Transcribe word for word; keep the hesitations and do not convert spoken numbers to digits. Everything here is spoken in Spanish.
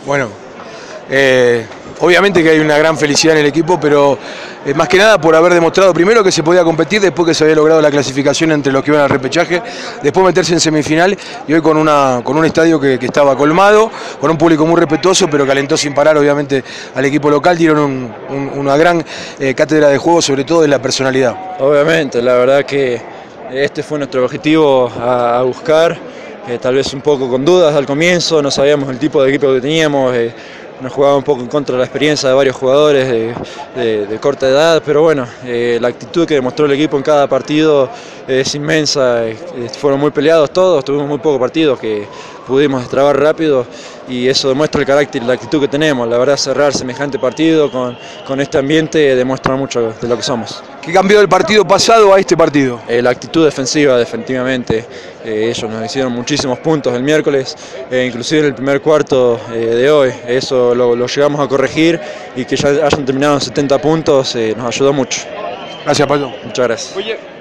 Bueno, eh, obviamente que hay una gran felicidad en el equipo, pero eh, más que nada por haber demostrado primero que se podía competir, después que se había logrado la clasificación entre los que iban al repechaje, después meterse en semifinal y hoy con, una, con un estadio que, que estaba colmado, con un público muy respetuoso, pero que alentó sin parar obviamente al equipo local, dieron un, un, una gran eh, cátedra de juego, sobre todo de la personalidad. Obviamente, la verdad que este fue nuestro objetivo a, a buscar, eh, tal vez un poco con dudas al comienzo, no sabíamos el tipo de equipo que teníamos, eh, nos jugaba un poco en contra de la experiencia de varios jugadores de, de, de corta edad, pero bueno, eh, la actitud que demostró el equipo en cada partido es inmensa, eh, fueron muy peleados todos, tuvimos muy pocos partidos que pudimos destrabar rápido y eso demuestra el carácter y la actitud que tenemos. La verdad, cerrar semejante partido con, con este ambiente demuestra mucho de lo que somos. ¿Qué cambió del partido pasado a este partido? Eh, la actitud defensiva, definitivamente. Eh, ellos nos hicieron muchísimos puntos el miércoles, eh, inclusive en el primer cuarto eh, de hoy. Eso lo, lo llegamos a corregir y que ya hayan terminado en setenta puntos eh, nos ayudó mucho. Gracias, Pablo. Muchas gracias. Oye.